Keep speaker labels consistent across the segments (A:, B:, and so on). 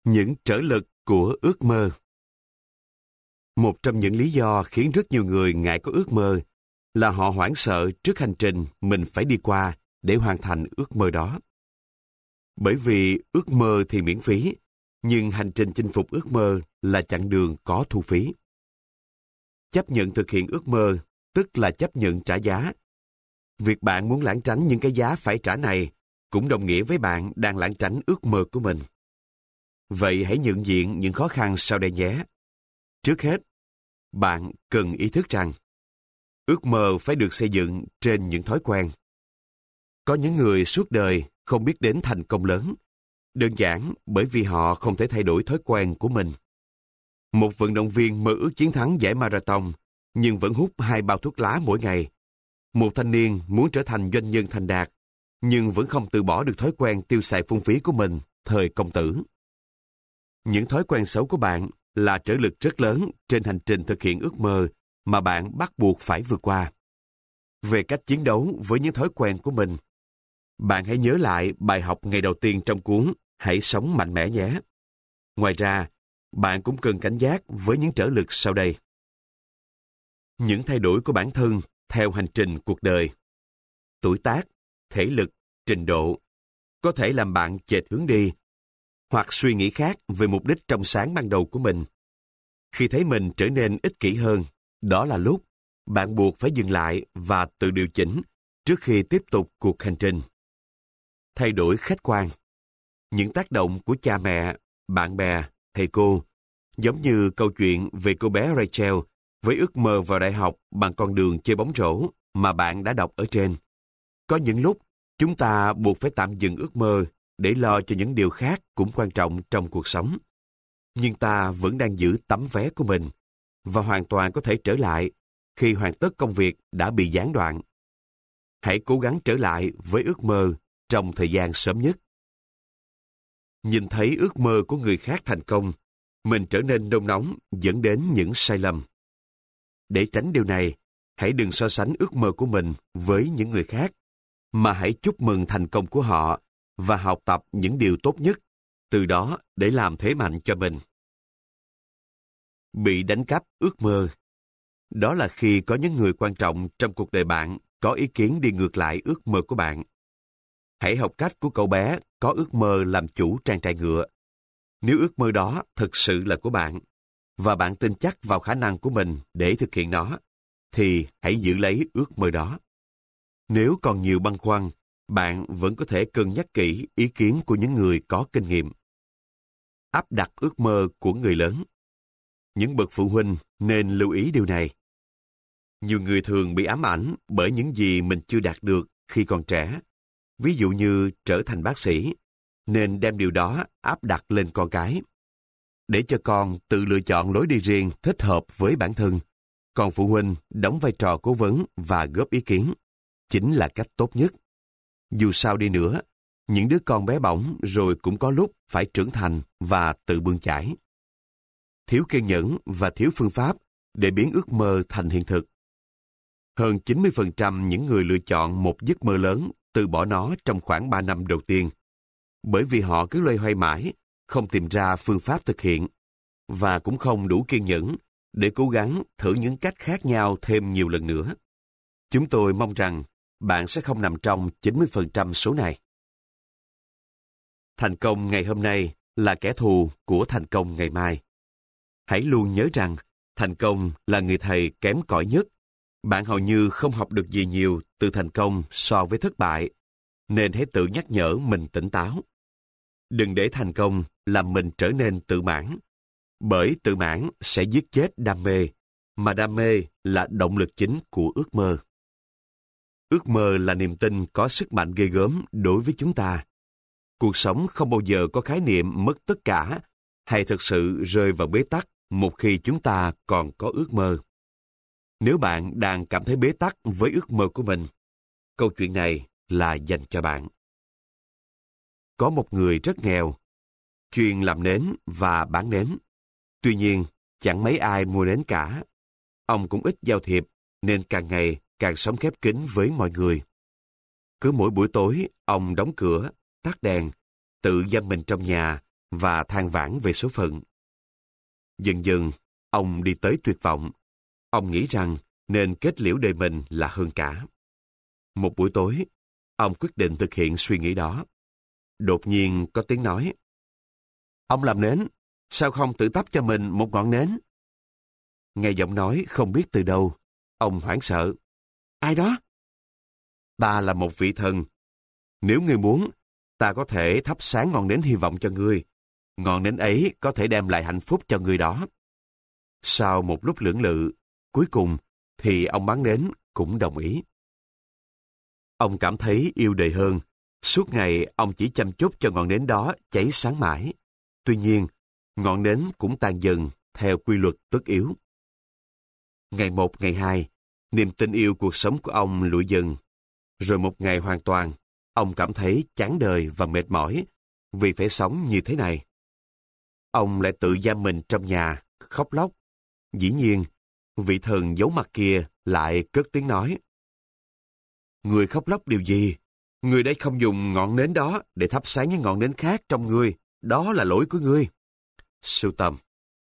A: Những trở lực của ước mơ. Một trong những lý do khiến rất nhiều người ngại có ước mơ là họ hoảng sợ trước hành trình mình phải đi qua để hoàn thành ước mơ đó. Bởi vì ước mơ thì miễn phí, nhưng hành trình chinh phục ước mơ là chặng đường có thu phí. Chấp nhận thực hiện ước mơ, tức là chấp nhận trả giá. Việc bạn muốn lảng tránh những cái giá phải trả này cũng đồng nghĩa với bạn đang lảng tránh ước mơ của mình. Vậy hãy nhận diện những khó khăn sau đây nhé. Trước hết, bạn cần ý thức rằng ước mơ phải được xây dựng trên những thói quen. Có những người suốt đời không biết đến thành công lớn, đơn giản bởi vì họ không thể thay đổi thói quen của mình. Một vận động viên mơ ước chiến thắng giải marathon nhưng vẫn hút 2 bao thuốc lá mỗi ngày. Một thanh niên muốn trở thành doanh nhân thành đạt nhưng vẫn không từ bỏ được thói quen tiêu xài phung phí của mình thời công tử. Những thói quen xấu của bạn là trở lực rất lớn trên hành trình thực hiện ước mơ mà bạn bắt buộc phải vượt qua. Về cách chiến đấu với những thói quen của mình, bạn hãy nhớ lại bài học ngày đầu tiên trong cuốn Hãy sống mạnh mẽ nhé. Ngoài ra, bạn cũng cần cảnh giác với những trở lực sau đây. Những thay đổi của bản thân theo hành trình cuộc đời. Tuổi tác, thể lực, trình độ có thể làm bạn chệch hướng đi hoặc suy nghĩ khác về mục đích trong sáng ban đầu của mình. Khi thấy mình trở nên ích kỷ hơn, đó là lúc bạn buộc phải dừng lại và tự điều chỉnh trước khi tiếp tục cuộc hành trình. Thay đổi khách quan. Những tác động của cha mẹ, bạn bè, thầy cô, giống như câu chuyện về cô bé Rachel với ước mơ vào đại học bằng con đường chơi bóng rổ mà bạn đã đọc ở trên. Có những lúc, chúng ta buộc phải tạm dừng ước mơ để lo cho những điều khác cũng quan trọng trong cuộc sống. Nhưng ta vẫn đang giữ tấm vé của mình và hoàn toàn có thể trở lại khi hoàn tất công việc đã bị gián đoạn. Hãy cố gắng trở lại với ước mơ trong thời gian sớm nhất. Nhìn thấy ước mơ của người khác thành công, mình trở nên nôn nóng dẫn đến những sai lầm. Để tránh điều này, hãy đừng so sánh ước mơ của mình với những người khác, mà hãy chúc mừng thành công của họ và học tập những điều tốt nhất, từ đó để làm thế mạnh cho mình. Bị đánh cắp ước mơ. Đó là khi có những người quan trọng trong cuộc đời bạn có ý kiến đi ngược lại ước mơ của bạn. Hãy học cách của cậu bé có ước mơ làm chủ trang trại ngựa. Nếu ước mơ đó thực sự là của bạn, và bạn tin chắc vào khả năng của mình để thực hiện nó, thì hãy giữ lấy ước mơ đó. Nếu còn nhiều băn khoăn, bạn vẫn có thể cân nhắc kỹ ý kiến của những người có kinh nghiệm. Áp đặt ước mơ của người lớn. Những bậc phụ huynh nên lưu ý điều này. Nhiều người thường bị ám ảnh bởi những gì mình chưa đạt được khi còn trẻ. Ví dụ như trở thành bác sĩ, nên đem điều đó áp đặt lên con cái. Để cho con tự lựa chọn lối đi riêng thích hợp với bản thân, còn phụ huynh đóng vai trò cố vấn và góp ý kiến, chính là cách tốt nhất. Dù sao đi nữa, những đứa con bé bỏng rồi cũng có lúc phải trưởng thành và tự bươn chải. Thiếu kiên nhẫn và thiếu phương pháp để biến ước mơ thành hiện thực. Hơn 90% những người lựa chọn một giấc mơ lớn từ bỏ nó trong khoảng 3 năm đầu tiên, bởi vì họ cứ loay hoay mãi, không tìm ra phương pháp thực hiện, và cũng không đủ kiên nhẫn để cố gắng thử những cách khác nhau thêm nhiều lần nữa. Chúng tôi mong rằng bạn sẽ không nằm trong 90% số này. Thành công ngày hôm nay là kẻ thù của thành công ngày mai. Hãy luôn nhớ rằng thành công là người thầy kém cỏi nhất. Bạn hầu như không học được gì nhiều từ thành công so với thất bại, nên hãy tự nhắc nhở mình tỉnh táo. Đừng để thành công làm mình trở nên tự mãn, bởi tự mãn sẽ giết chết đam mê, mà đam mê là động lực chính của ước mơ. Ước mơ là niềm tin có sức mạnh ghê gớm đối với chúng ta. Cuộc sống không bao giờ có khái niệm mất tất cả hay thực sự rơi vào bế tắc một khi chúng ta còn có ước mơ. Nếu bạn đang cảm thấy bế tắc với ước mơ của mình, câu chuyện này là dành cho bạn. Có một người rất nghèo, chuyên làm nến và bán nến. Tuy nhiên, chẳng mấy ai mua nến cả. Ông cũng ít giao thiệp, nên càng ngày càng sống khép kín với mọi người. Cứ mỗi buổi tối, ông đóng cửa, tắt đèn, tự giam mình trong nhà và than vãn về số phận. Dần dần, ông đi tới tuyệt vọng. Ông nghĩ rằng nên kết liễu đời mình là hơn cả. Một buổi tối, ông quyết định thực hiện suy nghĩ đó. Đột nhiên có tiếng nói: "Ông làm nến, sao không tự thắp cho mình một ngọn nến?" Nghe giọng nói không biết từ đâu, ông hoảng sợ. "Ai đó?" "Ta là một vị thần. Nếu ngươi muốn, ta có thể thắp sáng ngọn nến hy vọng cho ngươi. Ngọn nến ấy có thể đem lại hạnh phúc cho ngươi đó." Sau một lúc lưỡng lự, cuối cùng thì ông bán nến cũng đồng ý. Ông cảm thấy yêu đời hơn. Suốt ngày ông chỉ chăm chút cho ngọn nến đó cháy sáng mãi. Tuy nhiên, ngọn nến cũng tan dần theo quy luật tất yếu. Ngày một, ngày hai, niềm tin yêu cuộc sống của ông lụi dần. Rồi một ngày hoàn toàn, ông cảm thấy chán đời và mệt mỏi vì phải sống như thế này. Ông lại tự giam mình trong nhà, khóc lóc. Dĩ nhiên, vị thần giấu mặt kia lại cất tiếng nói: "Người khóc lóc điều gì? Người đây không dùng ngọn nến đó để thắp sáng những ngọn nến khác trong người. Đó là lỗi của ngươi." Sưu tầm.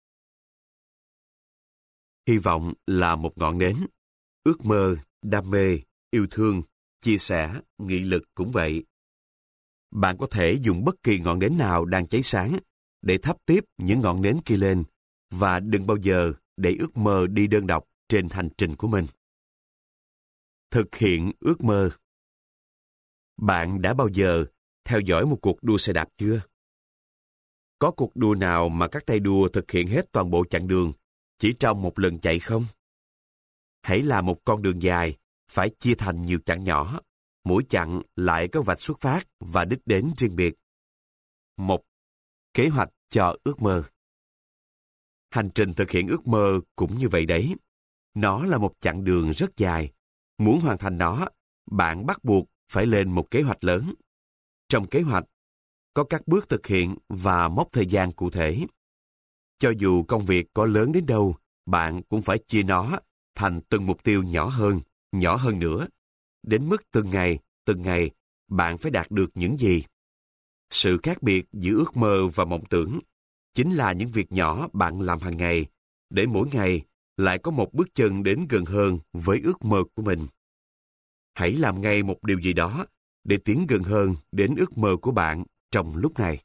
A: Hy vọng là một ngọn nến. Ước mơ, đam mê, yêu thương, chia sẻ, nghị lực cũng vậy. Bạn có thể dùng bất kỳ ngọn nến nào đang cháy sáng để thắp tiếp những ngọn nến kia lên, và đừng bao giờ để ước mơ đi đơn độc trên hành trình của mình. Thực hiện ước mơ. Bạn đã bao giờ theo dõi một cuộc đua xe đạp chưa? Có cuộc đua nào mà các tay đua thực hiện hết toàn bộ chặng đường chỉ trong một lần chạy không? Hãy là một con đường dài, phải chia thành nhiều chặng nhỏ, mỗi chặng lại có vạch xuất phát và đích đến riêng biệt. 1. Kế hoạch cho ước mơ. Hành trình thực hiện ước mơ cũng như vậy đấy. Nó là một chặng đường rất dài. Muốn hoàn thành nó, bạn bắt buộc phải lên một kế hoạch lớn. Trong kế hoạch, có các bước thực hiện và mốc thời gian cụ thể. Cho dù công việc có lớn đến đâu, bạn cũng phải chia nó thành từng mục tiêu nhỏ hơn nữa. Đến mức từng ngày, bạn phải đạt được những gì. Sự khác biệt giữa ước mơ và mộng tưởng chính là những việc nhỏ bạn làm hàng ngày, để mỗi ngày lại có một bước chân đến gần hơn với ước mơ của mình. Hãy làm ngay một điều gì đó để tiến gần hơn đến ước mơ của bạn trong lúc này.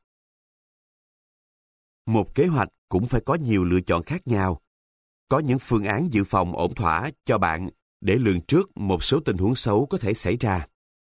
A: Một kế hoạch cũng phải có nhiều lựa chọn khác nhau. Có những phương án dự phòng ổn thỏa cho bạn để lường trước một số tình huống xấu có thể xảy ra.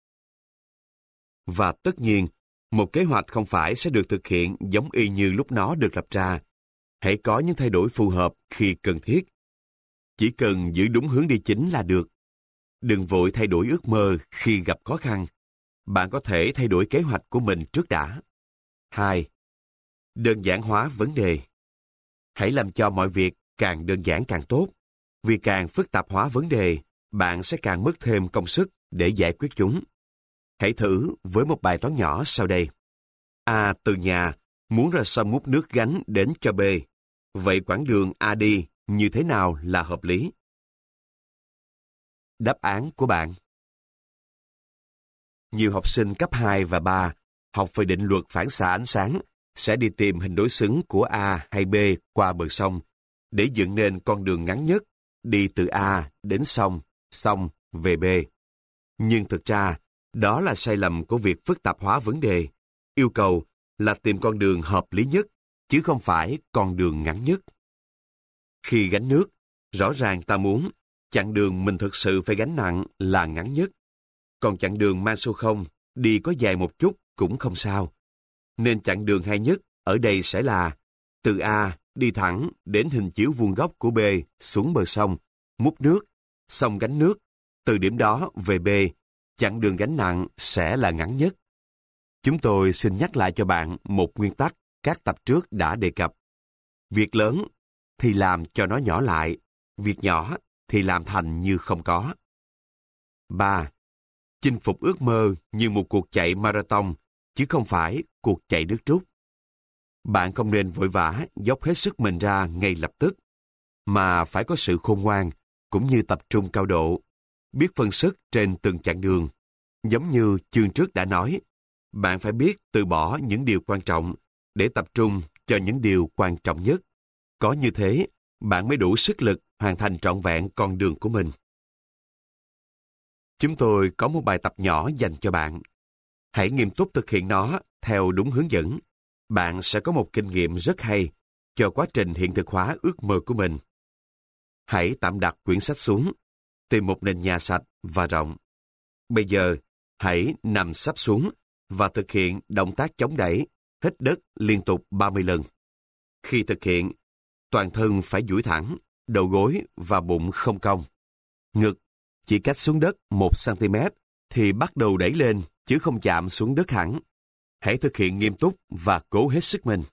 A: Và tất nhiên, một kế hoạch không phải sẽ được thực hiện giống y như lúc nó được lập ra. Hãy có những thay đổi phù hợp khi cần thiết. Chỉ cần giữ đúng hướng đi chính là được. Đừng vội thay đổi ước mơ khi gặp khó khăn. Bạn có thể thay đổi kế hoạch của mình trước đã. 2. Đơn giản hóa vấn đề. Hãy làm cho mọi việc càng đơn giản càng tốt. Vì càng phức tạp hóa vấn đề, bạn sẽ càng mất thêm công sức để giải quyết chúng. Hãy thử với một bài toán nhỏ sau đây. A từ nhà muốn ra sông múc nước gánh đến cho B. Vậy quãng đường A đi như thế nào là hợp lý? Đáp án của bạn. Nhiều học sinh cấp 2 và 3 học về định luật phản xạ ánh sáng sẽ đi tìm hình đối xứng của A hay B qua bờ sông để dựng nên con đường ngắn nhất đi từ A đến sông về B. Nhưng thực ra, đó là sai lầm của việc phức tạp hóa vấn đề. Yêu cầu là tìm con đường hợp lý nhất, chứ không phải con đường ngắn nhất. Khi gánh nước, rõ ràng ta muốn chặng đường mình thực sự phải gánh nặng là ngắn nhất. Còn chặng đường mang số 0 đi có dài một chút cũng không sao. Nên chặng đường hay nhất ở đây sẽ là từ A đi thẳng đến hình chiếu vuông góc của B xuống bờ sông, múc nước, xong gánh nước. Từ điểm đó về B, chặng đường gánh nặng sẽ là ngắn nhất. Chúng tôi xin nhắc lại cho bạn một nguyên tắc các tập trước đã đề cập. Việc lớn thì làm cho nó nhỏ lại, việc nhỏ thì làm thành như không có. 3. Chinh phục ước mơ như một cuộc chạy marathon, chứ không phải cuộc chạy nước rút. Bạn không nên vội vã dốc hết sức mình ra ngay lập tức, mà phải có sự khôn ngoan, cũng như tập trung cao độ, biết phân sức trên từng chặng đường. Giống như chương trước đã nói, bạn phải biết từ bỏ những điều quan trọng để tập trung cho những điều quan trọng nhất. Có như thế, bạn mới đủ sức lực hoàn thành trọn vẹn con đường của mình. Chúng tôi có một bài tập nhỏ dành cho bạn. Hãy nghiêm túc thực hiện nó theo đúng hướng dẫn. Bạn sẽ có một kinh nghiệm rất hay cho quá trình hiện thực hóa ước mơ của mình. Hãy tạm đặt quyển sách xuống, tìm một nền nhà sạch và rộng. Bây giờ, hãy nằm sấp xuống và thực hiện động tác chống đẩy, hít đất liên tục 30 lần. Khi thực hiện, toàn thân phải duỗi thẳng, đầu gối và bụng không cong. Ngực chỉ cách xuống đất 1 cm thì bắt đầu đẩy lên chứ không chạm xuống đất hẳn. Hãy thực hiện nghiêm túc và cố hết sức mình.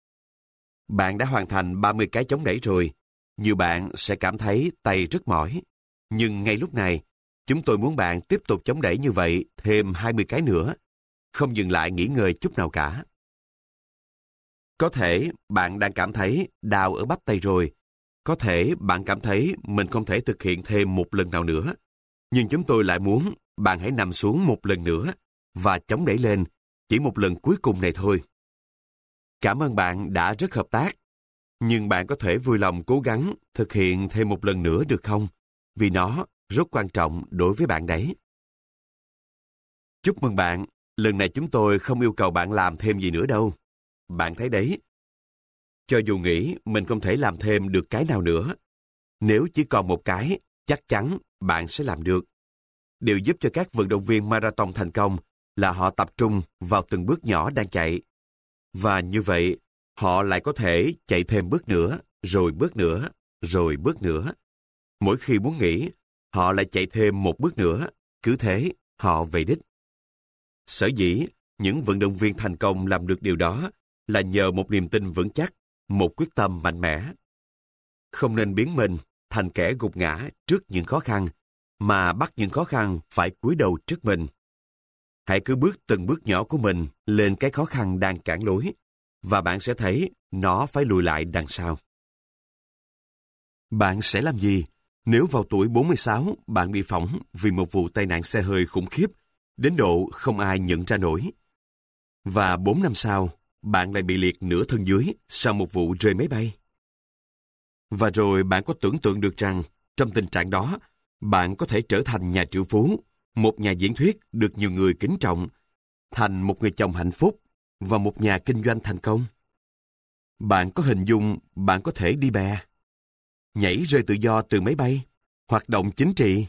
A: Bạn đã hoàn thành 30 cái chống đẩy rồi. Nhiều bạn sẽ cảm thấy tay rất mỏi. Nhưng ngay lúc này, chúng tôi muốn bạn tiếp tục chống đẩy như vậy thêm 20 cái nữa. Không dừng lại nghỉ ngơi chút nào cả. Có thể bạn đang cảm thấy đau ở bắp tay rồi. Có thể bạn cảm thấy mình không thể thực hiện thêm một lần nào nữa. Nhưng chúng tôi lại muốn bạn hãy nằm xuống một lần nữa và chống đẩy lên chỉ một lần cuối cùng này thôi. Cảm ơn bạn đã rất hợp tác. Nhưng bạn có thể vui lòng cố gắng thực hiện thêm một lần nữa được không? Vì nó rất quan trọng đối với bạn đấy. Chúc mừng bạn, lần này chúng tôi không yêu cầu bạn làm thêm gì nữa đâu. Bạn thấy đấy. Cho dù nghĩ mình không thể làm thêm được cái nào nữa, nếu chỉ còn một cái, chắc chắn bạn sẽ làm được. Điều giúp cho các vận động viên marathon thành công là họ tập trung vào từng bước nhỏ đang chạy. Và như vậy, họ lại có thể chạy thêm bước nữa, rồi bước nữa, rồi bước nữa. Mỗi khi muốn nghỉ, họ lại chạy thêm một bước nữa, cứ thế họ về đích. Sở dĩ, những vận động viên thành công làm được điều đó là nhờ một niềm tin vững chắc, một quyết tâm mạnh mẽ. Không nên biến mình thành kẻ gục ngã trước những khó khăn, mà bắt những khó khăn phải cúi đầu trước mình. Hãy cứ bước từng bước nhỏ của mình lên cái khó khăn đang cản lối, và bạn sẽ thấy nó phải lùi lại đằng sau. Bạn sẽ làm gì nếu vào tuổi 46 bạn bị phỏng vì một vụ tai nạn xe hơi khủng khiếp, đến độ không ai nhận ra nổi? Và 4 năm sau, bạn lại bị liệt nửa thân dưới sau một vụ rơi máy bay. Và rồi bạn có tưởng tượng được rằng, trong tình trạng đó, bạn có thể trở thành nhà triệu phú, một nhà diễn thuyết được nhiều người kính trọng, thành một người chồng hạnh phúc và một nhà kinh doanh thành công. Bạn có hình dung bạn có thể đi bè, nhảy rơi tự do từ máy bay, hoạt động chính trị?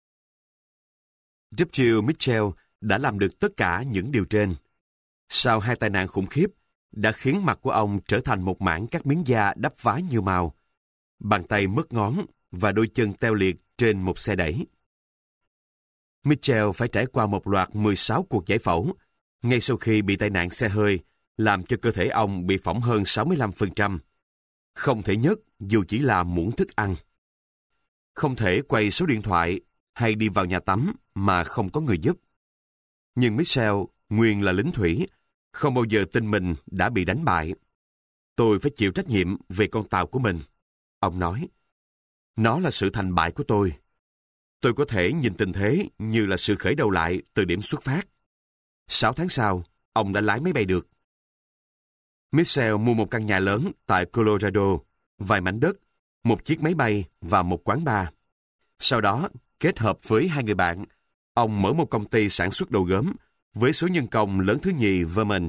A: W. Mitchell đã làm được tất cả những điều trên. Sau 2 tai nạn khủng khiếp, đã khiến mặt của ông trở thành một mảng các miếng da đắp vá nhiều màu, bàn tay mất ngón và đôi chân teo liệt trên một xe đẩy. Mitchell phải trải qua một loạt 16 cuộc giải phẫu, ngay sau khi bị tai nạn xe hơi, làm cho cơ thể ông bị phỏng hơn 65%. Không thể nhấc dù chỉ là muỗng thức ăn. Không thể quay số điện thoại hay đi vào nhà tắm mà không có người giúp. Nhưng Mitchell, nguyên là lính thủy, không bao giờ tin mình đã bị đánh bại. Tôi phải chịu trách nhiệm về con tàu của mình. Ông nói, nó là sự thành bại của tôi. Tôi có thể nhìn tình thế như là sự khởi đầu lại từ điểm xuất phát. 6 tháng sau, ông đã lái máy bay được. Mitchell mua một căn nhà lớn tại Colorado, vài mảnh đất, một chiếc máy bay và một quán bar. Sau đó, kết hợp với 2 người bạn, ông mở một công ty sản xuất đồ gốm với số nhân công lớn thứ nhì Vermont.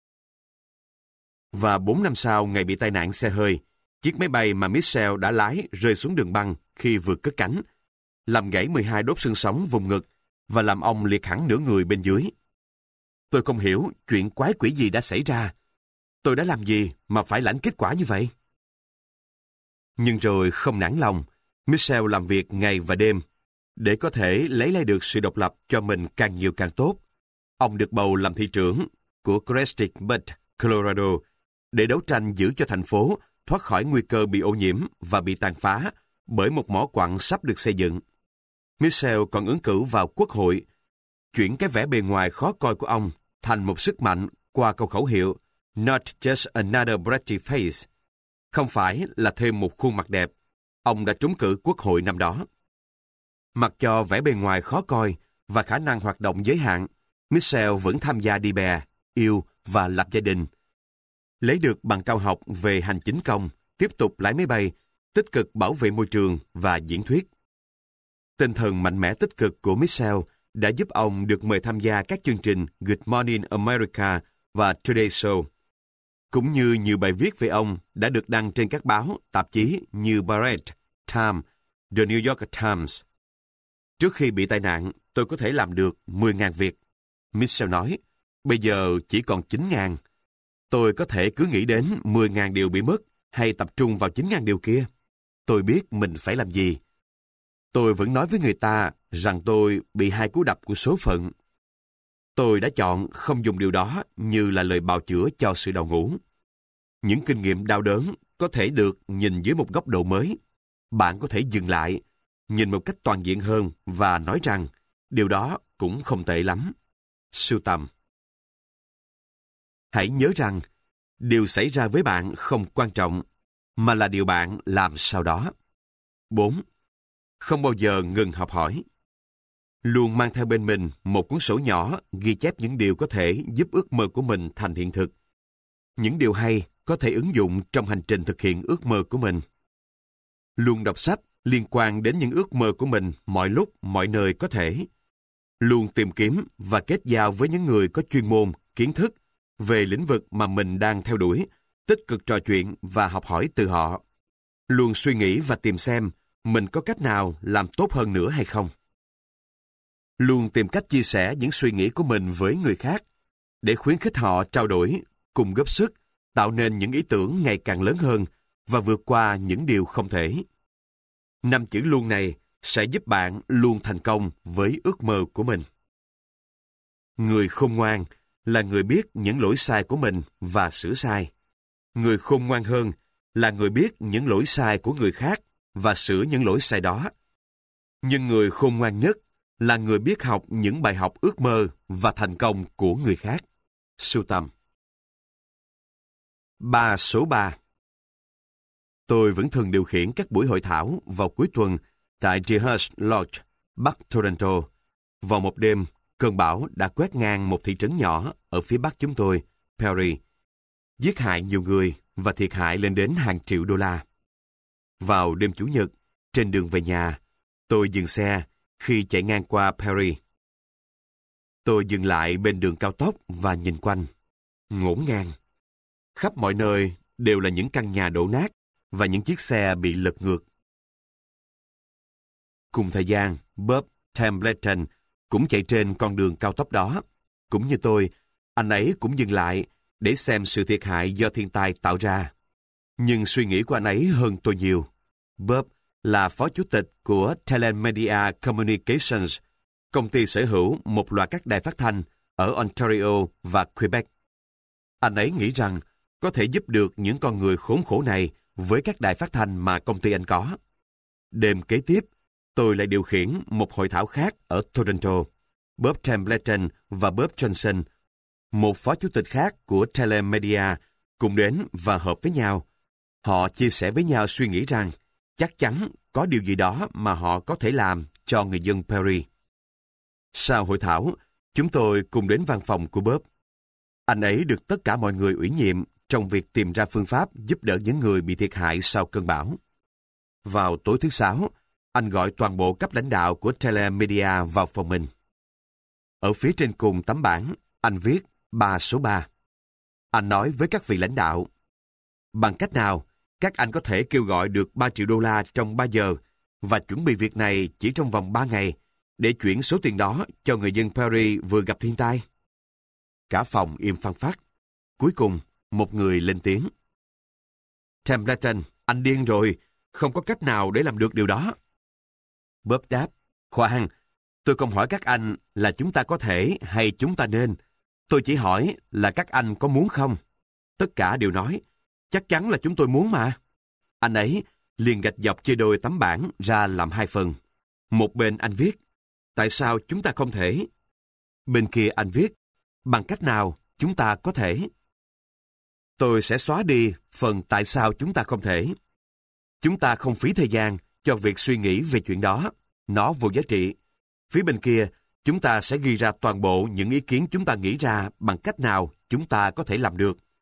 A: Và 4 năm sau ngày bị tai nạn xe hơi, chiếc máy bay mà Mitchell đã lái rơi xuống đường băng khi vừa cất cánh, làm gãy 12 đốt xương sống vùng ngực và làm ông liệt hẳn nửa người bên dưới. Tôi không hiểu chuyện quái quỷ gì đã xảy ra. Tôi đã làm gì mà phải lãnh kết quả như vậy? Nhưng rồi không nản lòng, Mitchell làm việc ngày và đêm để có thể lấy lại được sự độc lập cho mình càng nhiều càng tốt. Ông được bầu làm thị trưởng của Crested Butte, Colorado, để đấu tranh giữ cho thành phố thoát khỏi nguy cơ bị ô nhiễm và bị tàn phá bởi một mỏ quặng sắp được xây dựng. Mitchell còn ứng cử vào Quốc hội, chuyển cái vẻ bề ngoài khó coi của ông thành một sức mạnh qua câu khẩu hiệu Not just another pretty face. Không phải là thêm một khuôn mặt đẹp. Ông đã trúng cử Quốc hội năm đó. Mặc cho vẻ bề ngoài khó coi và khả năng hoạt động giới hạn, Mitchell vẫn tham gia đi bè, yêu và lập gia đình. lấy được bằng cao học về hành chính công, tiếp tục lái máy bay, tích cực bảo vệ môi trường và diễn thuyết. Tinh thần mạnh mẽ tích cực của Mitchell đã giúp ông được mời tham gia các chương trình Good Morning America và Today Show, cũng như nhiều bài viết về ông đã được đăng trên các báo, tạp chí như Barrett, Time, The New York Times. Trước khi bị tai nạn, tôi có thể làm được 10.000 việc. Mitchell nói, bây giờ chỉ còn 9.000. Tôi có thể cứ nghĩ đến 10.000 điều bị mất hay tập trung vào 9.000 điều kia. Tôi biết mình phải làm gì. Tôi vẫn nói với người ta rằng tôi bị 2 cú đập của số phận. Tôi đã chọn không dùng điều đó như là lời bào chữa cho sự đau ngủ. Những kinh nghiệm đau đớn có thể được nhìn dưới một góc độ mới. Bạn có thể dừng lại, nhìn một cách toàn diện hơn và nói rằng điều đó cũng không tệ lắm. Sưu tầm. Hãy nhớ rằng, điều xảy ra với bạn không quan trọng, mà là điều bạn làm sau đó. 4. Không bao giờ ngừng học hỏi. Luôn mang theo bên mình một cuốn sổ nhỏ ghi chép những điều có thể giúp ước mơ của mình thành hiện thực. Những điều hay có thể ứng dụng trong hành trình thực hiện ước mơ của mình. Luôn đọc sách liên quan đến những ước mơ của mình mọi lúc, mọi nơi có thể. Luôn tìm kiếm và kết giao với những người có chuyên môn, kiến thức về lĩnh vực mà mình đang theo đuổi, tích cực trò chuyện và học hỏi từ họ. Luôn suy nghĩ và tìm xem mình có cách nào làm tốt hơn nữa hay không. Luôn tìm cách chia sẻ những suy nghĩ của mình với người khác, để khuyến khích họ trao đổi, cùng góp sức, tạo nên những ý tưởng ngày càng lớn hơn và vượt qua những điều không thể. 5 chữ luôn này sẽ giúp bạn luôn thành công với ước mơ của mình. Người khôn ngoan là người biết những lỗi sai của mình và sửa sai. Người khôn ngoan hơn là người biết những lỗi sai của người khác và sửa những lỗi sai đó. Nhưng người khôn ngoan nhất là người biết học những bài học ước mơ và thành công của người khác. Sưu tầm. 3 số 3. Tôi vẫn thường điều khiển các buổi hội thảo vào cuối tuần tại Rehearse Lodge, Bắc Toronto. Vào một đêm, cơn bão đã quét ngang một thị trấn nhỏ ở phía bắc chúng tôi, Perry, giết hại nhiều người và thiệt hại lên đến hàng triệu đô la. Vào đêm Chủ nhật, trên đường về nhà, tôi dừng xe khi chạy ngang qua Perry. Tôi dừng lại bên đường cao tốc và nhìn quanh, ngổn ngang. Khắp mọi nơi đều là những căn nhà đổ nát và những chiếc xe bị lật ngược. Cùng thời gian, Bob Templeton cũng chạy trên con đường cao tốc đó. Cũng như tôi, anh ấy cũng dừng lại để xem sự thiệt hại do thiên tai tạo ra. Nhưng suy nghĩ của anh ấy hơn tôi nhiều. Bob là phó chủ tịch của Telemedia Communications, công ty sở hữu một loạt các đài phát thanh ở Ontario và Quebec. Anh ấy nghĩ rằng có thể giúp được những con người khốn khổ này với các đài phát thanh mà công ty anh có. Đêm kế tiếp, tôi lại điều khiển một hội thảo khác ở Toronto. Bob Templeton và Bob Johnson, một phó chủ tịch khác của Telemedia, cùng đến và hợp với nhau. Họ chia sẻ với nhau suy nghĩ rằng chắc chắn có điều gì đó mà họ có thể làm cho người dân Perry. Sau hội thảo, chúng tôi cùng đến văn phòng của Bob. Anh ấy được tất cả mọi người ủy nhiệm trong việc tìm ra phương pháp giúp đỡ những người bị thiệt hại sau cơn bão. Vào tối thứ Sáu, anh gọi toàn bộ cấp lãnh đạo của Telemedia vào phòng mình. Ở phía trên cùng tấm bảng, anh viết 3 số 3. Anh nói với các vị lãnh đạo, bằng cách nào các anh có thể kêu gọi được 3 triệu đô la trong 3 giờ và chuẩn bị việc này chỉ trong vòng 3 ngày để chuyển số tiền đó cho người dân Perry vừa gặp thiên tai? Cả phòng im phăng phắc. Cuối cùng, một người lên tiếng. Templeton, anh điên rồi, không có cách nào để làm được điều đó. Bob đáp, khoan, tôi không hỏi các anh là chúng ta có thể hay chúng ta nên. Tôi chỉ hỏi là các anh có muốn không? Tất cả đều nói, chắc chắn là chúng tôi muốn mà. Anh ấy liền gạch dọc chia đôi tấm bảng ra làm 2 phần. Một bên anh viết, tại sao chúng ta không thể? Bên kia anh viết, bằng cách nào chúng ta có thể? Tôi sẽ xóa đi phần tại sao chúng ta không thể. Chúng ta không phí thời gian cho việc suy nghĩ về chuyện đó. Nó vô giá trị. Phía bên kia, chúng ta sẽ ghi ra toàn bộ những ý kiến chúng ta nghĩ ra bằng cách nào chúng ta có thể làm được.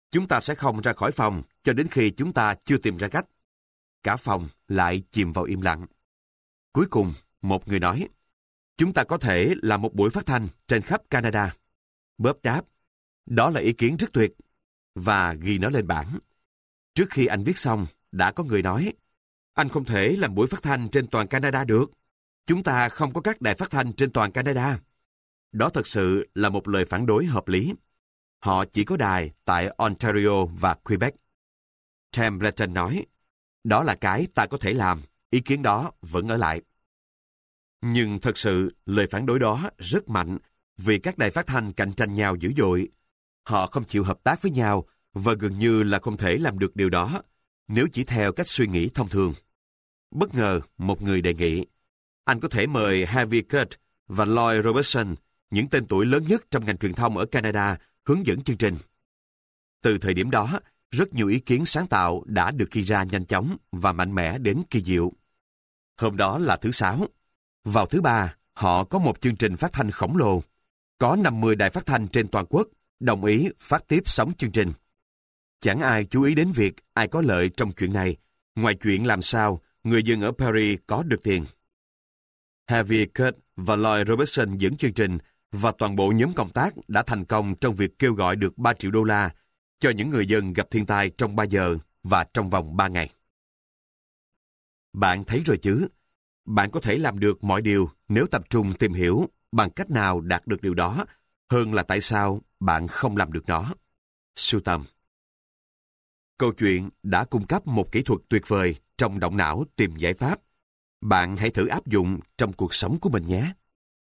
A: Chúng ta sẽ không ra khỏi phòng cho đến khi chúng ta chưa tìm ra cách. Cả phòng lại chìm vào im lặng. Cuối cùng, một người nói, chúng ta có thể làm một buổi phát thanh trên khắp Canada. Bob đáp, đó là ý kiến rất tuyệt, và ghi nó lên bảng. Trước khi anh viết xong, đã có người nói, anh không thể làm buổi phát thanh trên toàn Canada được. Chúng ta không có các đài phát thanh trên toàn Canada. Đó thật sự là một lời phản đối hợp lý. Họ chỉ có đài tại Ontario và Quebec. Tim Breton nói, đó là cái ta có thể làm, ý kiến đó vẫn ở lại. Nhưng thật sự, lời phản đối đó rất mạnh vì các đài phát thanh cạnh tranh nhau dữ dội. Họ không chịu hợp tác với nhau và gần như là không thể làm được điều đó nếu chỉ theo cách suy nghĩ thông thường. Bất ngờ, một người đề nghị, anh có thể mời Harvey Kurt và Lloyd Robertson, những tên tuổi lớn nhất trong ngành truyền thông ở Canada, hướng dẫn chương trình. Từ thời điểm đó, rất nhiều ý kiến sáng tạo đã được ghi ra nhanh chóng và mạnh mẽ đến kỳ diệu. Hôm đó là thứ Sáu. Vào thứ Ba, họ có một chương trình phát thanh khổng lồ. Có 50 đài phát thanh trên toàn quốc đồng ý phát tiếp sóng chương trình. Chẳng ai chú ý đến việc ai có lợi trong chuyện này, ngoài chuyện làm sao người dân ở Paris có được tiền. Harvey Kurt và Lloyd Robertson dẫn chương trình và toàn bộ nhóm công tác đã thành công trong việc kêu gọi được 3 triệu đô la cho những người dân gặp thiên tai trong 3 giờ và trong vòng 3 ngày. Bạn thấy rồi chứ? Bạn có thể làm được mọi điều nếu tập trung tìm hiểu bằng cách nào đạt được điều đó, hơn là tại sao bạn không làm được nó. Sưu tầm. Câu chuyện đã cung cấp một kỹ thuật tuyệt vời trong động não tìm giải pháp. Bạn hãy thử áp dụng trong cuộc sống của mình nhé.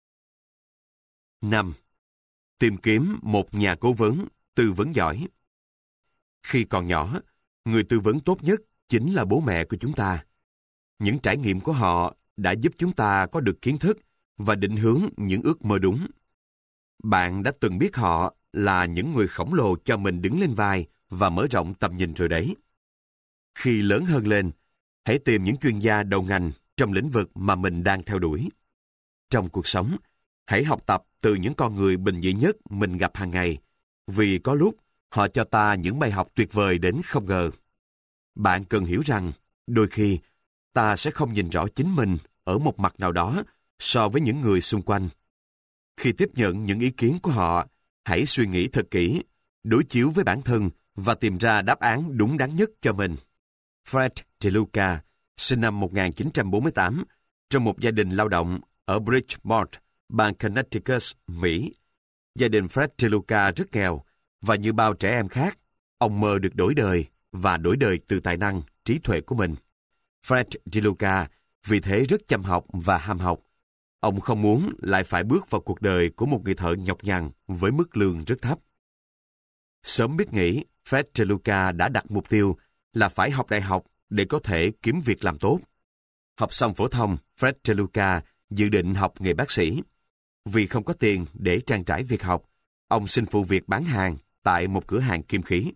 A: 5. Tìm kiếm một nhà cố vấn, tư vấn giỏi. Khi còn nhỏ, người tư vấn tốt nhất chính là bố mẹ của chúng ta. Những trải nghiệm của họ đã giúp chúng ta có được kiến thức và định hướng những ước mơ đúng. Bạn đã từng biết họ là những người khổng lồ cho mình đứng lên vai và mở rộng tầm nhìn rồi đấy. Khi lớn hơn lên, hãy tìm những chuyên gia đầu ngành trong lĩnh vực mà mình đang theo đuổi. Trong cuộc sống, hãy học tập từ những con người bình dị nhất mình gặp hàng ngày, vì có lúc họ cho ta những bài học tuyệt vời đến không ngờ. Bạn cần hiểu rằng, đôi khi, ta sẽ không nhìn rõ chính mình ở một mặt nào đó so với những người xung quanh. Khi tiếp nhận những ý kiến của họ, hãy suy nghĩ thật kỹ, đối chiếu với bản thân và tìm ra đáp án đúng đắn nhất cho mình. Fred DeLuca, sinh năm 1948, trong một gia đình lao động ở Bridgeport, bang Connecticut, Mỹ. Gia đình Fred DeLuca rất nghèo, và như bao trẻ em khác, ông mơ được đổi đời và đổi đời từ tài năng, trí tuệ của mình. Fred DeLuca vì thế rất chăm học và ham học. Ông không muốn lại phải bước vào cuộc đời của một người thợ nhọc nhằn với mức lương rất thấp. Sớm biết nghĩ, Fred DeLuca đã đặt mục tiêu là phải học đại học để có thể kiếm việc làm tốt. Học xong phổ thông, Fred DeLuca dự định học nghề bác sĩ. Vì không có tiền để trang trải việc học, ông xin phụ việc bán hàng tại một cửa hàng kim khí.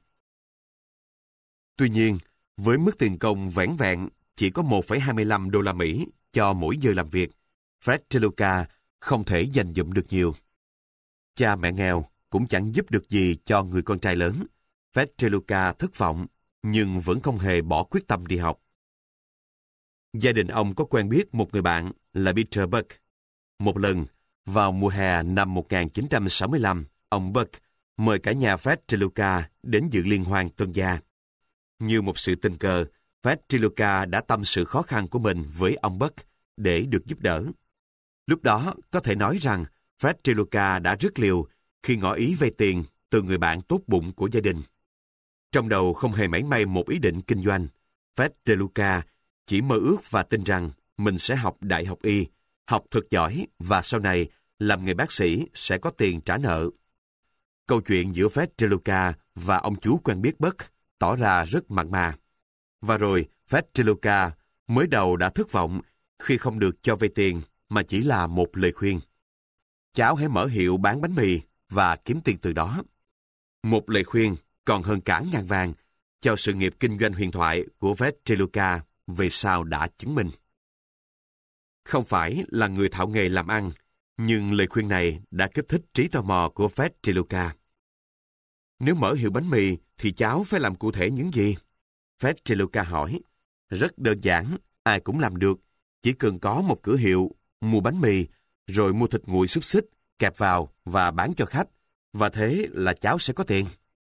A: Tuy nhiên, với mức tiền công vẻn vẹn chỉ có 1,25 đô la Mỹ cho mỗi giờ làm việc, Fred DeLuca không thể dành dụm được nhiều. Cha mẹ nghèo cũng chẳng giúp được gì cho người con trai lớn. Fred DeLuca thất vọng, nhưng vẫn không hề bỏ quyết tâm đi học. Gia đình ông có quen biết một người bạn là Peter Buck. Một lần, vào mùa hè năm 1965, ông Buck mời cả nhà Fred DeLuca đến dự liên hoan tân gia. Như một sự tình cờ, Fred DeLuca đã tâm sự khó khăn của mình với ông Buck để được giúp đỡ. Lúc đó, có thể nói rằng Fred DeLuca đã rất liều khi ngỏ ý vay tiền từ người bạn tốt bụng của gia đình. Trong đầu không hề mảy may một ý định kinh doanh, Fred DeLuca chỉ mơ ước và tin rằng mình sẽ học đại học y, học thật giỏi và sau này làm nghề bác sĩ sẽ có tiền trả nợ. Câu chuyện giữa Fred DeLuca và ông chú quen biết Buck tỏ ra rất mặn mà. Và rồi, Fred DeLuca mới đầu đã thất vọng khi không được cho vay tiền mà chỉ là một lời khuyên. Cháu hãy mở hiệu bán bánh mì và kiếm tiền từ đó. Một lời khuyên còn hơn cả ngàn vàng cho sự nghiệp kinh doanh huyền thoại của Fred DeLuca về sau đã chứng minh. Không phải là người thạo nghề làm ăn, nhưng lời khuyên này đã kích thích trí tò mò của Fred DeLuca. Nếu mở hiệu bánh mì thì cháu phải làm cụ thể những gì? Vetronica hỏi. Rất đơn giản, ai cũng làm được. Chỉ cần có một cửa hiệu, mua bánh mì, rồi mua thịt nguội xúc xích, kẹp vào và bán cho khách. Và thế là cháu sẽ có tiền.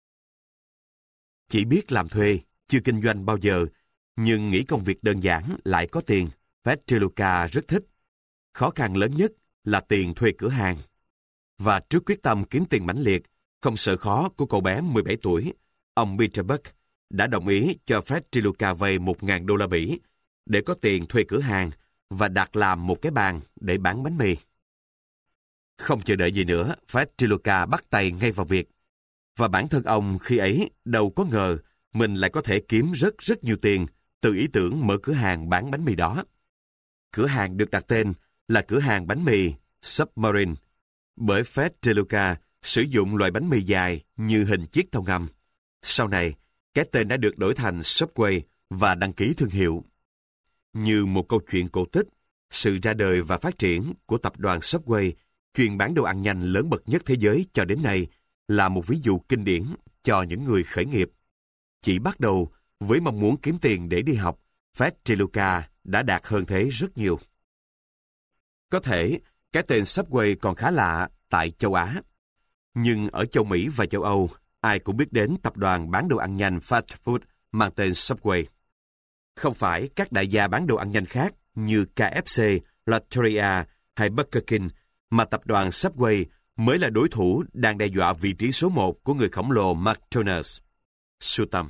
A: Chỉ biết làm thuê, chưa kinh doanh bao giờ, nhưng nghĩ công việc đơn giản lại có tiền. Vetronica rất thích. Khó khăn lớn nhất là tiền thuê cửa hàng. Và trước quyết tâm kiếm tiền mãnh liệt, không sợ khó của cậu bé 17 tuổi, ông Peter Buck đã đồng ý cho Vetronica vay 1.000 đô la Mỹ để có tiền thuê cửa hàng và đặt làm một cái bàn để bán bánh mì. Không chờ đợi gì nữa, Vetronica bắt tay ngay vào việc. Và bản thân ông khi ấy đâu có ngờ mình lại có thể kiếm rất nhiều tiền từ ý tưởng mở cửa hàng bán bánh mì đó. Cửa hàng được đặt tên là cửa hàng bánh mì Submarine, bởi Vetronica sử dụng loại bánh mì dài như hình chiếc tàu ngầm. Sau này, cái tên đã được đổi thành Subway và đăng ký thương hiệu. Như một câu chuyện cổ tích, sự ra đời và phát triển của tập đoàn Subway, chuyên bán đồ ăn nhanh lớn bậc nhất thế giới cho đến nay, là một ví dụ kinh điển cho những người khởi nghiệp. Chỉ bắt đầu với mong muốn kiếm tiền để đi học, Vetronica đã đạt hơn thế rất nhiều. Có thể, cái tên Subway còn khá lạ tại châu Á. Nhưng ở châu Mỹ và châu Âu, ai cũng biết đến tập đoàn bán đồ ăn nhanh fast food mang tên Subway. Không phải các đại gia bán đồ ăn nhanh khác như KFC, Lotteria hay Burger King, mà tập đoàn Subway mới là đối thủ đang đe dọa vị trí số 1 của người khổng lồ McDonald's. Sưu tầm.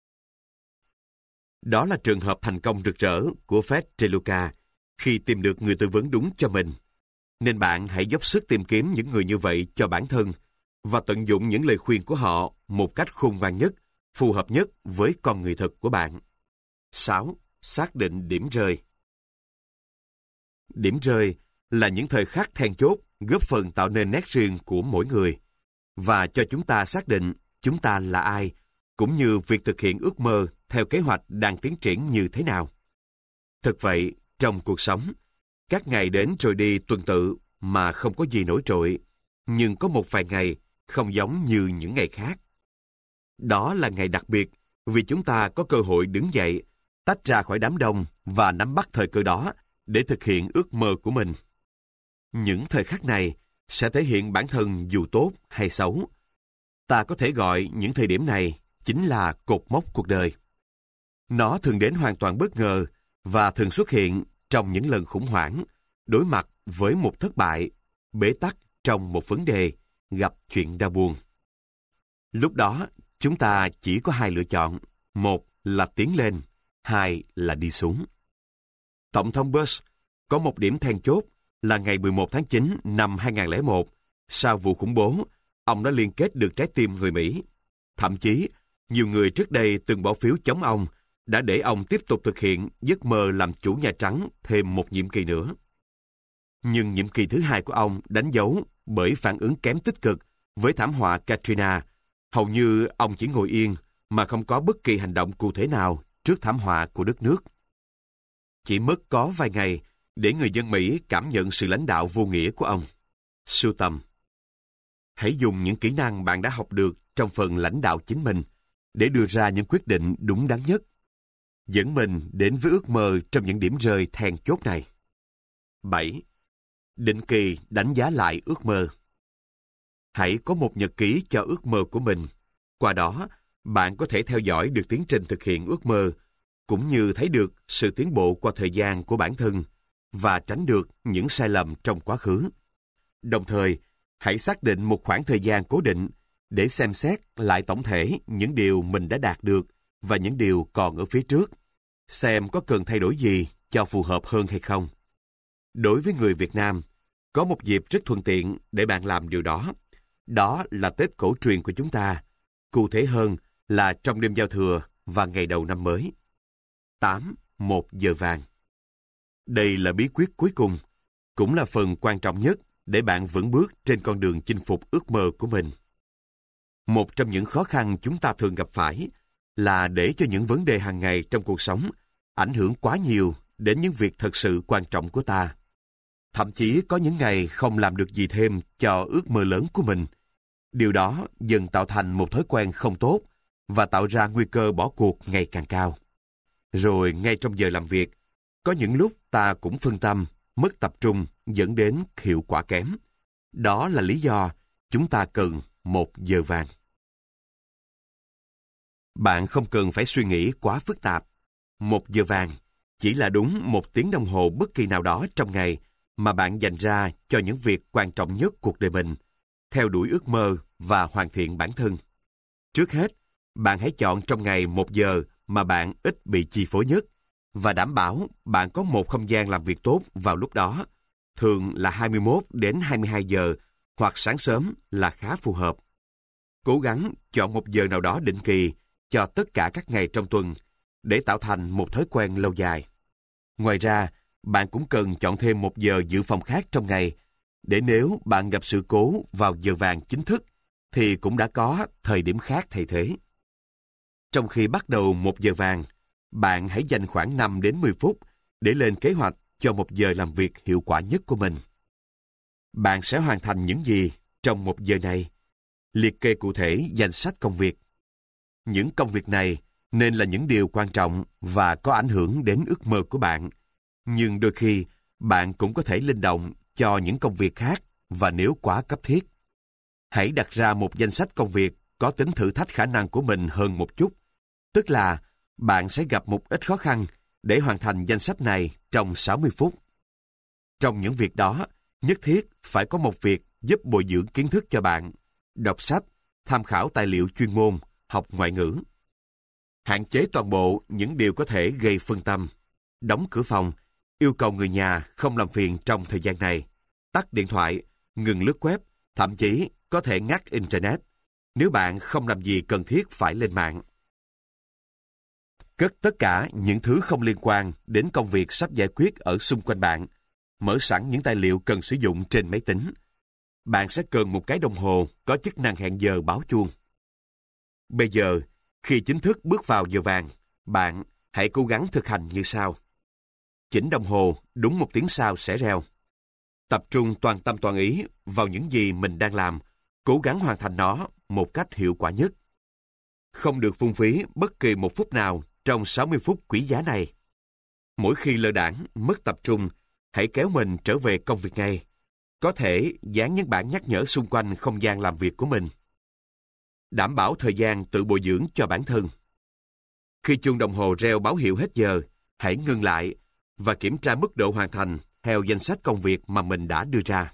A: Đó là trường hợp thành công rực rỡ của Vetronica khi tìm được người tư vấn đúng cho mình. Nên bạn hãy dốc sức tìm kiếm những người như vậy cho bản thân và tận dụng những lời khuyên của họ một cách khôn ngoan nhất, phù hợp nhất với con người thực của bạn. 6. Xác định điểm rơi. Điểm rơi là những thời khắc then chốt góp phần tạo nên nét riêng của mỗi người và cho chúng ta xác định chúng ta là ai, cũng như việc thực hiện ước mơ theo kế hoạch đang tiến triển như thế nào. Thực vậy, trong cuộc sống, các ngày đến rồi đi tuần tự mà không có gì nổi trội, nhưng có một vài ngày không giống như những ngày khác. Đó là ngày đặc biệt vì chúng ta có cơ hội đứng dậy, tách ra khỏi đám đông và nắm bắt thời cơ đó để thực hiện ước mơ của mình. Những thời khắc này sẽ thể hiện bản thân dù tốt hay xấu. Ta có thể gọi những thời điểm này chính là cột mốc cuộc đời. Nó thường đến hoàn toàn bất ngờ và thường xuất hiện trong những lần khủng hoảng, đối mặt với một thất bại, bế tắc trong một vấn đề, gặp chuyện đau buồn. Lúc đó, chúng ta chỉ có hai lựa chọn. Một là tiến lên, hai là đi xuống. Tổng thống Bush có một điểm then chốt là ngày 11 tháng 9 năm 2001. Sau vụ khủng bố, ông đã liên kết được trái tim người Mỹ. Thậm chí, nhiều người trước đây từng bỏ phiếu chống ông đã để ông tiếp tục thực hiện giấc mơ làm chủ Nhà Trắng thêm một nhiệm kỳ nữa. Nhưng nhiệm kỳ thứ hai của ông đánh dấu bởi phản ứng kém tích cực với thảm họa Katrina. Hầu như ông chỉ ngồi yên mà không có bất kỳ hành động cụ thể nào trước thảm họa của đất nước. Chỉ mất có vài ngày để người dân Mỹ cảm nhận sự lãnh đạo vô nghĩa của ông. Sưu tầm. Hãy dùng những kỹ năng bạn đã học được trong phần lãnh đạo chính mình để đưa ra những quyết định đúng đắn nhất, dẫn mình đến với ước mơ trong những điểm rơi then chốt này. 7. Định kỳ đánh giá lại ước mơ. Hãy có một nhật ký cho ước mơ của mình. Qua đó, bạn có thể theo dõi được tiến trình thực hiện ước mơ, cũng như thấy được sự tiến bộ qua thời gian của bản thân và tránh được những sai lầm trong quá khứ. Đồng thời, hãy xác định một khoảng thời gian cố định để xem xét lại tổng thể những điều mình đã đạt được và những điều còn ở phía trước, xem có cần thay đổi gì cho phù hợp hơn hay không. Đối với người Việt Nam, có một dịp rất thuận tiện để bạn làm điều đó. Đó là Tết cổ truyền của chúng ta, cụ thể hơn là trong đêm giao thừa và ngày đầu năm mới. 8. 1 giờ vàng. Đây là bí quyết cuối cùng, cũng là phần quan trọng nhất để bạn vững bước trên con đường chinh phục ước mơ của mình. Một trong những khó khăn chúng ta thường gặp phải là để cho những vấn đề hàng ngày trong cuộc sống ảnh hưởng quá nhiều đến những việc thật sự quan trọng của ta. Thậm chí có những ngày không làm được gì thêm cho ước mơ lớn của mình, Điều đó dần tạo thành một thói quen không tốt và tạo ra nguy cơ bỏ cuộc ngày càng cao. Rồi ngay trong giờ làm việc, có những lúc ta cũng phân tâm, mất tập trung dẫn đến hiệu quả kém. Đó là lý do chúng ta cần một giờ vàng. Bạn không cần phải suy nghĩ quá phức tạp. Một giờ vàng chỉ là đúng 1 tiếng đồng hồ bất kỳ nào đó trong ngày mà bạn dành ra cho những việc quan trọng nhất cuộc đời mình, theo đuổi ước mơ và hoàn thiện bản thân. Trước hết, bạn hãy chọn trong ngày 1 giờ mà bạn ít bị chi phối nhất và đảm bảo bạn có một không gian làm việc tốt vào lúc đó, thường là 21 đến 22 giờ hoặc sáng sớm là khá phù hợp. Cố gắng chọn một giờ nào đó định kỳ cho tất cả các ngày trong tuần để tạo thành một thói quen lâu dài. Ngoài ra, bạn cũng cần chọn thêm 1 giờ dự phòng khác trong ngày để nếu bạn gặp sự cố vào giờ vàng chính thức thì cũng đã có thời điểm khác thay thế. Trong khi bắt đầu 1 giờ vàng, bạn hãy dành khoảng 5 đến 10 phút để lên kế hoạch cho 1 giờ làm việc hiệu quả nhất của mình. Bạn sẽ hoàn thành những gì trong 1 giờ này? Liệt kê cụ thể danh sách công việc. Những công việc này nên là những điều quan trọng và có ảnh hưởng đến ước mơ của bạn. Nhưng đôi khi, bạn cũng có thể linh động cho những công việc khác và nếu quá cấp thiết. Hãy đặt ra một danh sách công việc có tính thử thách khả năng của mình hơn một chút. Tức là, bạn sẽ gặp một ít khó khăn để hoàn thành danh sách này trong 60 phút. Trong những việc đó, nhất thiết phải có một việc giúp bồi dưỡng kiến thức cho bạn, đọc sách, tham khảo tài liệu chuyên môn, học ngoại ngữ. Hạn chế toàn bộ những điều có thể gây phân tâm. Đóng cửa phòng, yêu cầu người nhà không làm phiền trong thời gian này. Tắt điện thoại, ngừng lướt web, thậm chí có thể ngắt Internet, nếu bạn không làm gì cần thiết phải lên mạng. Cất tất cả những thứ không liên quan đến công việc sắp giải quyết ở xung quanh bạn. Mở sẵn những tài liệu cần sử dụng trên máy tính. Bạn sẽ cần một cái đồng hồ có chức năng hẹn giờ báo chuông. Bây giờ, khi chính thức bước vào giờ vàng, bạn hãy cố gắng thực hành như sau. Chỉnh đồng hồ đúng 1 tiếng sau sẽ reo. Tập trung toàn tâm toàn ý vào những gì mình đang làm, cố gắng hoàn thành nó một cách hiệu quả nhất. Không được phung phí bất kỳ 1 phút nào trong 60 phút quý giá này. Mỗi khi lơ đãng, mất tập trung, hãy kéo mình trở về công việc ngay. Có thể dán những bảng nhắc nhở xung quanh không gian làm việc của mình. Đảm bảo thời gian tự bồi dưỡng cho bản thân. Khi chuông đồng hồ reo báo hiệu hết giờ, hãy ngừng lại và kiểm tra mức độ hoàn thành theo danh sách công việc mà mình đã đưa ra.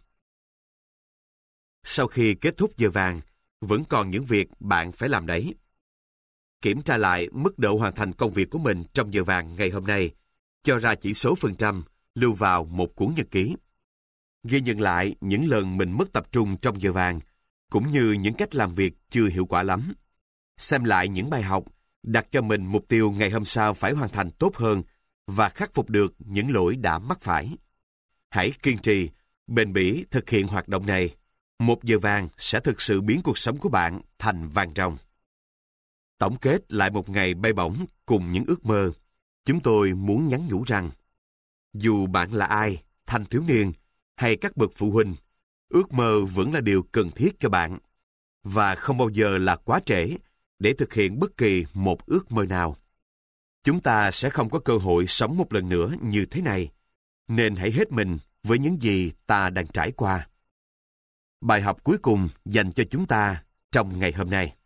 A: Sau khi kết thúc giờ vàng, vẫn còn những việc bạn phải làm đấy. Kiểm tra lại mức độ hoàn thành công việc của mình trong giờ vàng ngày hôm nay, cho ra chỉ số phần trăm, lưu vào một cuốn nhật ký. Ghi nhận lại những lần mình mất tập trung trong giờ vàng, cũng như những cách làm việc chưa hiệu quả lắm. Xem lại những bài học, đặt cho mình mục tiêu ngày hôm sau phải hoàn thành tốt hơn và khắc phục được những lỗi đã mắc phải. Hãy kiên trì, bền bỉ thực hiện hoạt động này. 1 giờ vàng sẽ thực sự biến cuộc sống của bạn thành vàng ròng. Tổng kết lại một ngày bay bổng cùng những ước mơ, chúng tôi muốn nhắn nhủ rằng, dù bạn là ai, thanh thiếu niên hay các bậc phụ huynh, ước mơ vẫn là điều cần thiết cho bạn, và không bao giờ là quá trễ để thực hiện bất kỳ một ước mơ nào. Chúng ta sẽ không có cơ hội sống một lần nữa như thế này, nên hãy hết mình với những gì ta đang trải qua. Bài học cuối cùng dành cho chúng ta trong ngày hôm nay.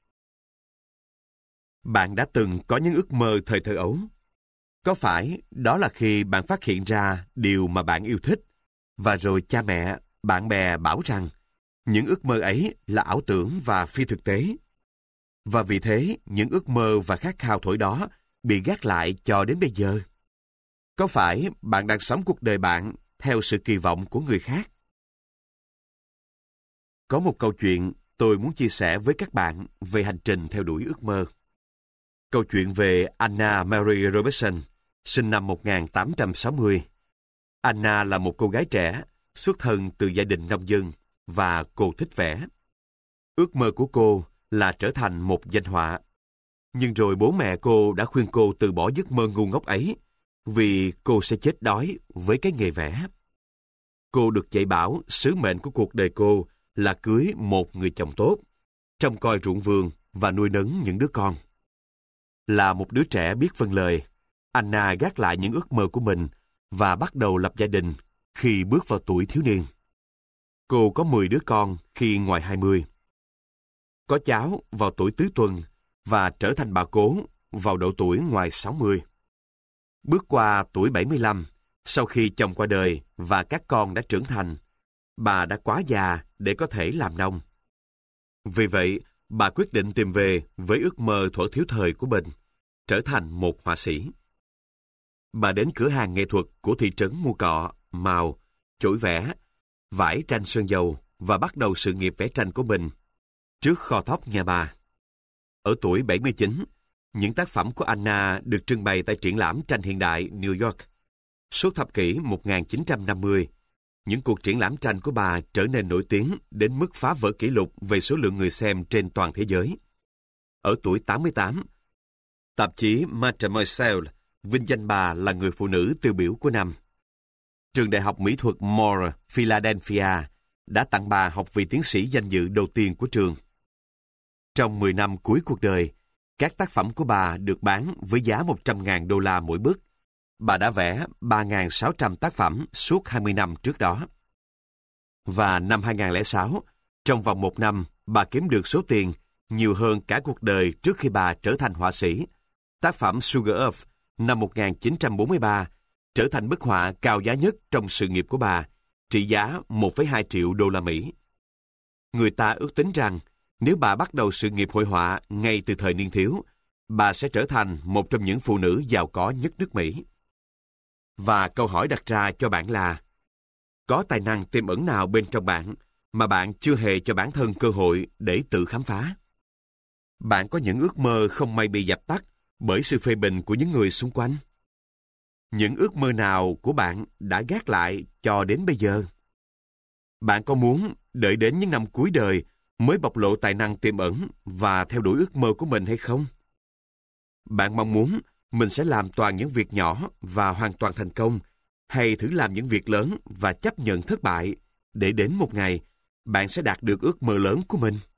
A: Bạn đã từng có những ước mơ thời thơ ấu. Có phải đó là khi bạn phát hiện ra điều mà bạn yêu thích, và rồi cha mẹ, bạn bè bảo rằng những ước mơ ấy là ảo tưởng và phi thực tế? Và vì thế, những ước mơ và khát khao thổi đó bị gác lại cho đến bây giờ. Có phải bạn đang sống cuộc đời bạn theo sự kỳ vọng của người khác? Có một câu chuyện tôi muốn chia sẻ với các bạn về hành trình theo đuổi ước mơ. Câu chuyện về Anna Mary Robertson, sinh năm 1860. Anna là một cô gái trẻ, xuất thân từ gia đình nông dân, và cô thích vẽ. Ước mơ của cô là trở thành một danh họa. Nhưng rồi bố mẹ cô đã khuyên cô từ bỏ giấc mơ ngu ngốc ấy, vì cô sẽ chết đói với cái nghề vẽ. Cô được dạy bảo sứ mệnh của cuộc đời cô là cưới một người chồng tốt, trông coi ruộng vườn và nuôi nấng những đứa con. Là một đứa trẻ biết vâng lời, Anna gác lại những ước mơ của mình và bắt đầu lập gia đình khi bước vào tuổi thiếu niên. Cô có 10 đứa con khi ngoài 20. Có cháu vào tuổi tứ tuần và trở thành bà cố vào độ tuổi ngoài 60. Bước qua tuổi 75, sau khi chồng qua đời và các con đã trưởng thành, bà đã quá già để có thể làm nông. Vì vậy, bà quyết định tìm về với ước mơ thuở thiếu thời của mình, trở thành một họa sĩ. Bà đến cửa hàng nghệ thuật của thị trấn mua cọ, màu, chổi vẽ, vải tranh sơn dầu và bắt đầu sự nghiệp vẽ tranh của mình trước kho thóc nhà bà. Ở tuổi 79, những tác phẩm của Anna được trưng bày tại triển lãm tranh hiện đại New York. Suốt thập kỷ 1950, những cuộc triển lãm tranh của bà trở nên nổi tiếng đến mức phá vỡ kỷ lục về số lượng người xem trên toàn thế giới. Ở tuổi 88, tạp chí Mademoiselle vinh danh bà là người phụ nữ tiêu biểu của năm. Trường Đại học Mỹ thuật Moore, Philadelphia đã tặng bà học vị tiến sĩ danh dự đầu tiên của trường. Trong 10 năm cuối cuộc đời, các tác phẩm của bà được bán với giá $100.000 mỗi bức. Bà đã vẽ 3.600 tác phẩm suốt 20 năm trước đó. Và năm 2006, trong vòng 1 năm, bà kiếm được số tiền nhiều hơn cả cuộc đời trước khi bà trở thành họa sĩ. Tác phẩm Sugar Earth năm 1943 trở thành bức họa cao giá nhất trong sự nghiệp của bà, trị giá $1,2 triệu. Người ta ước tính rằng nếu bà bắt đầu sự nghiệp hội họa ngay từ thời niên thiếu, bà sẽ trở thành một trong những phụ nữ giàu có nhất nước Mỹ. Và câu hỏi đặt ra cho bạn là, có tài năng tiềm ẩn nào bên trong bạn mà bạn chưa hề cho bản thân cơ hội để tự khám phá? Bạn có những ước mơ không may bị dập tắt bởi sự phê bình của những người xung quanh? Những ước mơ nào của bạn đã gác lại cho đến bây giờ? Bạn có muốn đợi đến những năm cuối đời mới bộc lộ tài năng tiềm ẩn và theo đuổi ước mơ của mình hay không? Bạn mong muốn mình sẽ làm toàn những việc nhỏ và hoàn toàn thành công, hay thử làm những việc lớn và chấp nhận thất bại, để đến một ngày bạn sẽ đạt được ước mơ lớn của mình?